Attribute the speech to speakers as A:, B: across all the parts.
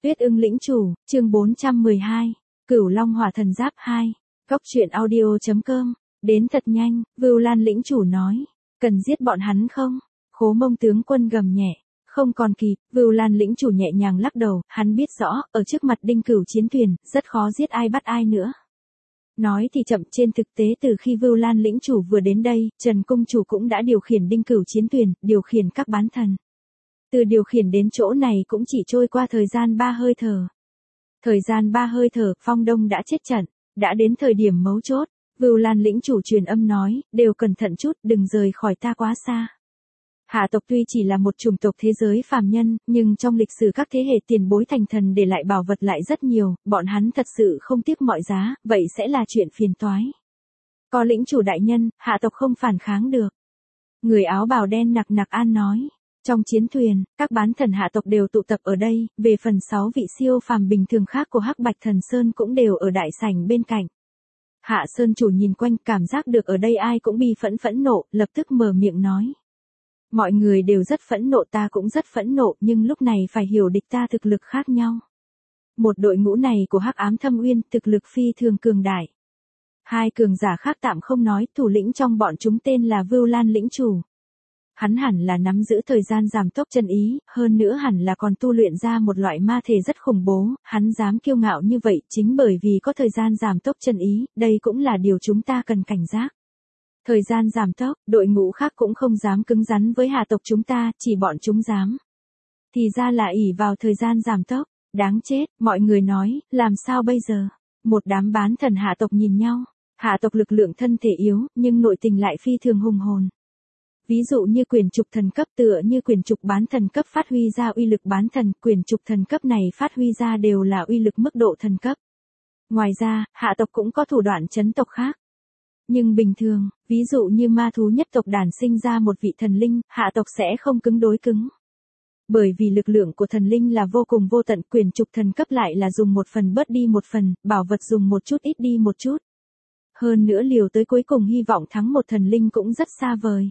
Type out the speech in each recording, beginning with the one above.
A: Tuyết ưng lĩnh chủ, chương 412, Cửu Long Hỏa Thần Giáp 2, Góc truyện audio.com, đến thật nhanh, Vưu Lan lĩnh chủ nói, cần giết bọn hắn không? Khố Mông tướng quân gầm nhẹ, không còn kịp, Vưu Lan lĩnh chủ nhẹ nhàng lắc đầu, hắn biết rõ, ở trước mặt Đinh Cửu chiến thuyền, rất khó giết ai bắt ai nữa. Nói thì chậm, trên thực tế từ khi Vưu Lan lĩnh chủ vừa đến đây, Trần Cung chủ cũng đã điều khiển Đinh Cửu chiến thuyền, điều khiển các bán thần. Từ điều khiển đến chỗ này cũng chỉ trôi qua thời gian 3 hơi thở. Thời gian 3 hơi thở, Phong Đông đã chết trận, đã đến thời điểm mấu chốt. Vưu Lan lĩnh chủ truyền âm nói, đều cẩn thận chút, đừng rời khỏi ta quá xa. Hạ tộc tuy chỉ là một chủng tộc thế giới phàm nhân, nhưng trong lịch sử các thế hệ tiền bối thành thần để lại bảo vật lại rất nhiều, bọn hắn thật sự không tiếc mọi giá, vậy sẽ là chuyện phiền toái. Có lĩnh chủ đại nhân, hạ tộc không phản kháng được. Người áo bào đen nặc nặc an nói. Trong chiến thuyền, các bán thần hạ tộc đều tụ tập ở đây, về phần 6 vị siêu phàm bình thường khác của Hắc Bạch Thần Sơn cũng đều ở đại sảnh bên cạnh. Hạ Sơn chủ nhìn quanh, cảm giác được ở đây ai cũng bi phẫn nộ, lập tức mở miệng nói. Mọi người đều rất phẫn nộ, ta cũng rất phẫn nộ, nhưng lúc này phải hiểu địch ta thực lực khác nhau. Một đội ngũ này của Hắc Ám Thâm Uyên, thực lực phi thường cường đại. Hai cường giả khác tạm không nói, thủ lĩnh trong bọn chúng tên là Vưu Lan lĩnh chủ. Hắn hẳn là nắm giữ thời gian giảm tốc chân ý, hơn nữa hẳn là còn tu luyện ra một loại ma thể rất khủng bố, hắn dám kiêu ngạo như vậy chính bởi vì có thời gian giảm tốc chân ý, đây cũng là điều chúng ta cần cảnh giác. Thời gian giảm tốc, đội ngũ khác cũng không dám cứng rắn với hạ tộc chúng ta, chỉ bọn chúng dám. Thì ra là ỷ vào thời gian giảm tốc, đáng chết, mọi người nói, làm sao bây giờ? Một đám bán thần hạ tộc nhìn nhau, hạ tộc lực lượng thân thể yếu, nhưng nội tình lại phi thường hùng hồn. Ví dụ như quyền trục thần cấp, tựa như quyền trục bán thần cấp phát huy ra uy lực bán thần, quyền trục thần cấp này phát huy ra đều là uy lực mức độ thần cấp. Ngoài ra, hạ tộc cũng có thủ đoạn chấn tộc khác. Nhưng bình thường, ví dụ như ma thú nhất tộc đản sinh ra một vị thần linh, hạ tộc sẽ không cứng đối cứng. Bởi vì lực lượng của thần linh là vô cùng vô tận, quyền trục thần cấp lại là dùng một phần bớt đi một phần, bảo vật dùng một chút ít đi một chút. Hơn nữa liều tới cuối cùng hy vọng thắng một thần linh cũng rất xa vời.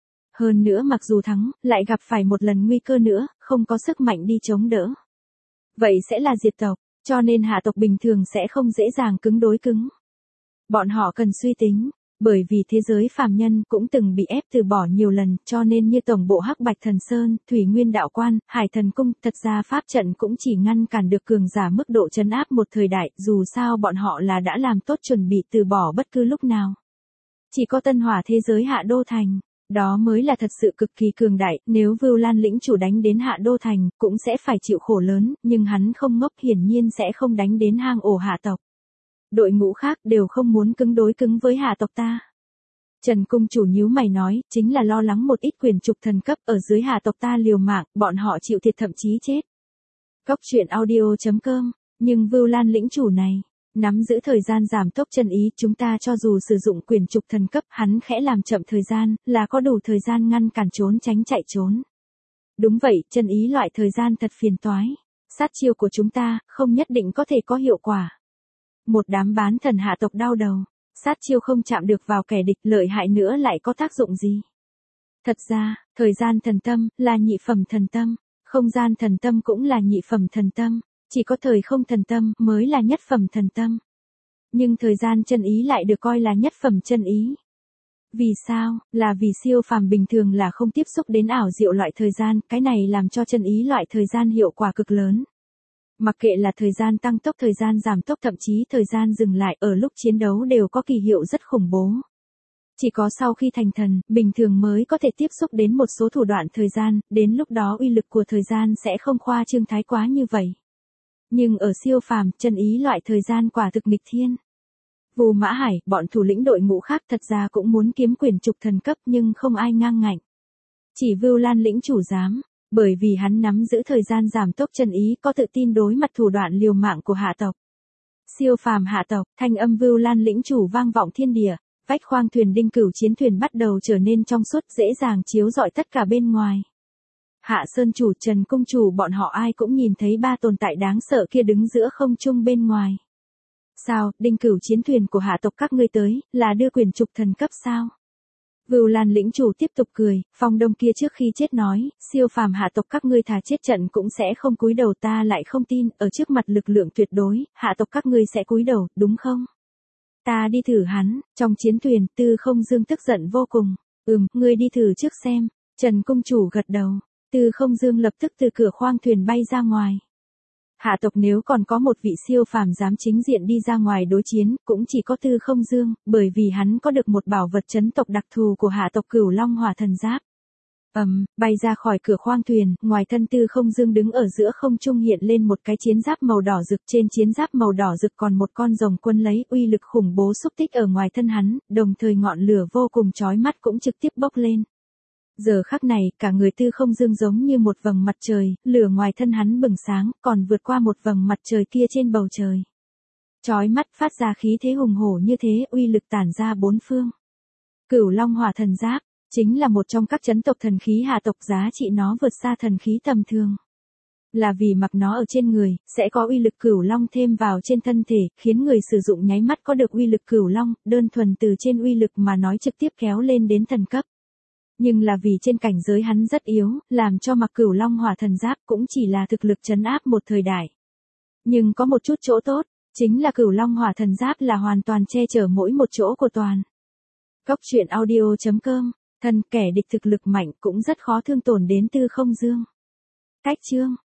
A: Hơn nữa mặc dù thắng, lại gặp phải một lần nguy cơ nữa, không có sức mạnh đi chống đỡ. Vậy sẽ là diệt tộc, cho nên hạ tộc bình thường sẽ không dễ dàng cứng đối cứng. Bọn họ cần suy tính, bởi vì thế giới phàm nhân cũng từng bị ép từ bỏ nhiều lần, cho nên như tổng bộ Hắc Bạch Thần Sơn, Thủy Nguyên Đạo Quan, Hải Thần Cung, thật ra pháp trận cũng chỉ ngăn cản được cường giả mức độ trấn áp một thời đại, dù sao bọn họ là đã làm tốt chuẩn bị từ bỏ bất cứ lúc nào. Chỉ có Tân Hỏa thế giới Hạ Đô Thành. Đó mới là thật sự cực kỳ cường đại, nếu Vưu Lan lĩnh chủ đánh đến Hạ Đô Thành, cũng sẽ phải chịu khổ lớn, nhưng hắn không ngốc, hiển nhiên sẽ không đánh đến hang ổ hạ tộc. Đội ngũ khác đều không muốn cứng đối cứng với hạ tộc ta. Trần Cung chủ nhíu mày nói, chính là lo lắng một ít quyền trục thần cấp ở dưới hạ tộc ta liều mạng, bọn họ chịu thiệt thậm chí chết. Góc truyện audio.com, nhưng Vưu Lan lĩnh chủ này nắm giữ thời gian giảm tốc chân ý, chúng ta cho dù sử dụng quyền trục thần cấp, hắn khẽ làm chậm thời gian, là có đủ thời gian ngăn cản trốn tránh chạy trốn. Đúng vậy, chân ý loại thời gian thật phiền toái. Sát chiêu của chúng ta, không nhất định có thể có hiệu quả. Một đám bán thần hạ tộc đau đầu. Sát chiêu không chạm được vào kẻ địch, lợi hại nữa lại có tác dụng gì? Thật ra, thời gian thần tâm, là nhị phẩm thần tâm. Không gian thần tâm cũng là nhị phẩm thần tâm. Chỉ có thời không thần tâm mới là nhất phẩm thần tâm. Nhưng thời gian chân ý lại được coi là nhất phẩm chân ý. Vì sao? Là vì siêu phàm bình thường là không tiếp xúc đến ảo diệu loại thời gian, cái này làm cho chân ý loại thời gian hiệu quả cực lớn. Mặc kệ là thời gian tăng tốc, thời gian giảm tốc, thậm chí thời gian dừng lại ở lúc chiến đấu đều có kỳ hiệu rất khủng bố. Chỉ có sau khi thành thần, bình thường mới có thể tiếp xúc đến một số thủ đoạn thời gian, đến lúc đó uy lực của thời gian sẽ không khoa trương thái quá như vậy. Nhưng ở siêu phàm, chân ý loại thời gian quả thực nghịch thiên. Vù Mã Hải, bọn thủ lĩnh đội ngũ khác thật ra cũng muốn kiếm quyền trục thần cấp nhưng không ai ngang ngạnh. Chỉ Vưu Lan lĩnh chủ dám, bởi vì hắn nắm giữ thời gian giảm tốc chân ý, có tự tin đối mặt thủ đoạn liều mạng của hạ tộc. Siêu phàm hạ tộc, thanh âm Vưu Lan lĩnh chủ vang vọng thiên địa, vách khoang thuyền Đinh Cửu chiến thuyền bắt đầu trở nên trong suốt, dễ dàng chiếu rọi tất cả bên ngoài. Hạ Sơn chủ, Trần Cung chủ bọn họ ai cũng nhìn thấy ba tồn tại đáng sợ kia đứng giữa không trung bên ngoài. Sao, Đinh Cửu chiến thuyền của hạ tộc các ngươi tới, là đưa quyền trục thần cấp sao? Vưu Lan lĩnh chủ tiếp tục cười, Phong Đông kia trước khi chết nói, siêu phàm hạ tộc các ngươi thà chết trận cũng sẽ không cúi đầu, ta lại không tin, ở trước mặt lực lượng tuyệt đối, hạ tộc các ngươi sẽ cúi đầu, đúng không? Ta đi thử hắn, trong chiến thuyền, Tư Không Dương tức giận vô cùng. Ngươi đi thử trước xem. Trần Cung Chủ gật đầu. Tư Không Dương lập tức từ cửa khoang thuyền bay ra ngoài. Hạ tộc nếu còn có một vị siêu phàm dám chính diện đi ra ngoài đối chiến, cũng chỉ có Tư Không Dương, bởi vì hắn có được một bảo vật chấn tộc đặc thù của hạ tộc Cửu Long Hỏa Thần Giáp. Bay ra khỏi cửa khoang thuyền, ngoài thân Tư Không Dương đứng ở giữa không trung hiện lên một cái chiến giáp màu đỏ rực, trên chiến giáp màu đỏ rực còn một con rồng quân lấy, uy lực khủng bố xúc tích ở ngoài thân hắn, đồng thời ngọn lửa vô cùng chói mắt cũng trực tiếp bốc lên. Giờ khắc này, cả người Tư Không Dương giống như một vầng mặt trời, lửa ngoài thân hắn bừng sáng, còn vượt qua một vầng mặt trời kia trên bầu trời. Chói mắt phát ra khí thế hùng hổ như thế, uy lực tản ra bốn phương. Cửu Long Hỏa Thần Giáp chính là một trong các chấn tộc thần khí hạ tộc, giá trị nó vượt xa thần khí tầm thường. Là vì mặc nó ở trên người, sẽ có uy lực Cửu Long thêm vào trên thân thể, khiến người sử dụng nháy mắt có được uy lực Cửu Long, đơn thuần từ trên uy lực mà nói trực tiếp kéo lên đến thần cấp. Nhưng là vì trên cảnh giới hắn rất yếu, làm cho mặc Cửu Long Hỏa Thần Giáp cũng chỉ là thực lực trấn áp một thời đại. Nhưng có một chút chỗ tốt, chính là Cửu Long Hỏa Thần Giáp là hoàn toàn che chở mỗi một chỗ của toàn. Góc truyện audio.com, thân kẻ địch thực lực mạnh cũng rất khó thương tổn đến Tư Không Dương. Cách chương